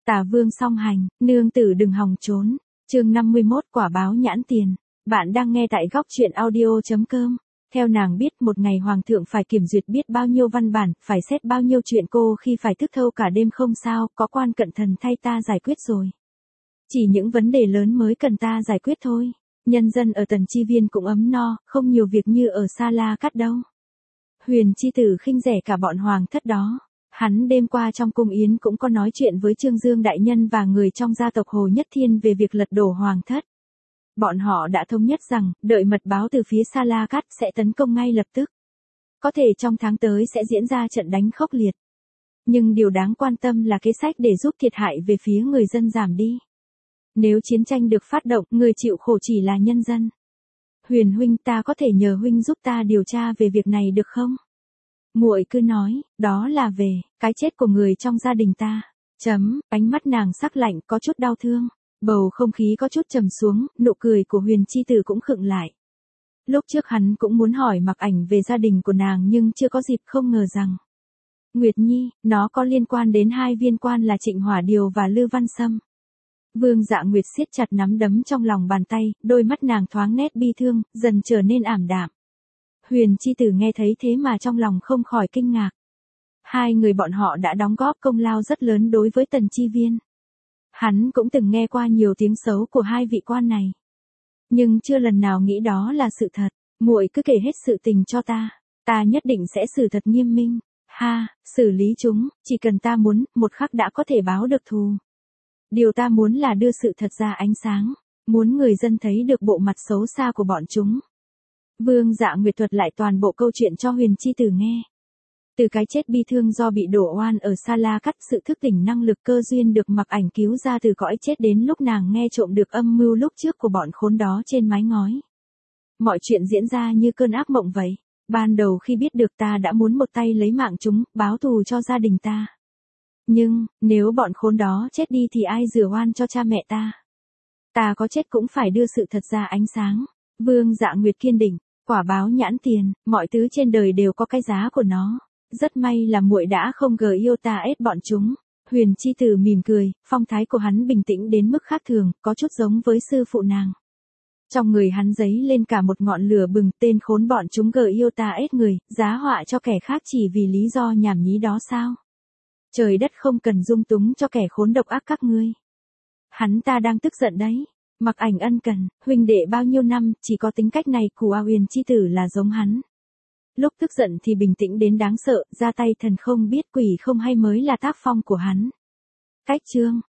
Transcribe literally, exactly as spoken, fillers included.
Tả Vương song hành, nương tử đừng hòng trốn. Chương năm mươi mốt quả báo nhãn tiền. Bạn đang nghe tại góc truyện audio chấm com. Theo nàng biết một ngày hoàng thượng phải kiểm duyệt biết bao nhiêu văn bản, phải xét bao nhiêu chuyện cô khi phải thức thâu cả đêm không sao, có quan cận thần thay ta giải quyết rồi. Chỉ những vấn đề lớn mới cần ta giải quyết thôi. Nhân dân ở Tần Chi Viên cũng ấm no, không nhiều việc như ở Sa La Cát đâu. Huyền chi tử khinh rẻ cả bọn hoàng thất đó. Hắn đêm qua trong cung yến cũng có nói chuyện với Trương Dương đại nhân và người trong gia tộc Hồ Nhất Thiên về việc lật đổ hoàng thất. Bọn họ đã thống nhất rằng, đợi mật báo từ phía Sa La Cát sẽ tấn công ngay lập tức. Có thể trong tháng tới sẽ diễn ra trận đánh khốc liệt. Nhưng điều đáng quan tâm là kế sách để giúp thiệt hại về phía người dân giảm đi. Nếu chiến tranh được phát động, người chịu khổ chỉ là nhân dân. Huyền huynh, ta có thể nhờ huynh giúp ta điều tra về việc này được không? Muội cứ nói, đó là về cái chết của người trong gia đình ta. Chấm, ánh mắt nàng sắc lạnh có chút đau thương. Bầu không khí có chút trầm xuống, nụ cười của Huyền chi tử cũng khựng lại. Lúc trước hắn cũng muốn hỏi Mặc Ảnh về gia đình của nàng nhưng chưa có dịp, không ngờ rằng Nguyệt Nhi, nó có liên quan đến hai viên quan là Trịnh Hỏa Điều và Lư Văn Sâm. Vương Dạ Nguyệt siết chặt nắm đấm trong lòng bàn tay, đôi mắt nàng thoáng nét bi thương, dần trở nên ảm đạm. Huyền chi tử nghe thấy thế mà trong lòng không khỏi kinh ngạc. Hai người bọn họ đã đóng góp công lao rất lớn đối với Tần Chi Viên. Hắn cũng từng nghe qua nhiều tiếng xấu của hai vị quan này. Nhưng chưa lần nào nghĩ đó là sự thật. Muội cứ kể hết sự tình cho ta. Ta nhất định sẽ xử thật nghiêm minh. Ha, xử lý chúng, chỉ cần ta muốn, một khắc đã có thể báo được thù. Điều ta muốn là đưa sự thật ra ánh sáng. Muốn người dân thấy được bộ mặt xấu xa của bọn chúng. Vương Dạ Nguyệt thuật lại toàn bộ câu chuyện cho Huyền chi tử nghe. Từ cái chết bi thương do bị đổ oan ở Sa La Cát, sự thức tỉnh năng lực cơ duyên được Mặc Ảnh cứu ra từ cõi chết đến lúc nàng nghe trộm được âm mưu lúc trước của bọn khốn đó trên mái ngói. Mọi chuyện diễn ra như cơn ác mộng vậy. Ban đầu khi biết được ta đã muốn một tay lấy mạng chúng, báo thù cho gia đình ta. Nhưng, nếu bọn khốn đó chết đi thì ai rửa oan cho cha mẹ ta? Ta có chết cũng phải đưa sự thật ra ánh sáng. Vương Dạ Nguyệt kiên định, quả báo nhãn tiền, mọi thứ trên đời đều có cái giá của nó. Rất may là muội đã không gờ yêu ta ép bọn chúng. Huyền chi tử mỉm cười, phong thái của hắn bình tĩnh đến mức khác thường, có chút giống với sư phụ nàng. Trong người hắn dấy lên cả một ngọn lửa bừng, tên khốn bọn chúng gờ yêu ta ép người, giá họa cho kẻ khác chỉ vì lý do nhảm nhí đó sao? Trời đất không cần dung túng cho kẻ khốn độc ác các ngươi. Hắn ta đang tức giận đấy. Mặc Ảnh ân cần, huynh đệ bao nhiêu năm, chỉ có tính cách này của Huyền chi tử là giống hắn. Lúc tức giận thì bình tĩnh đến đáng sợ, ra tay thần không biết quỷ không hay mới là tác phong của hắn. Cách chương,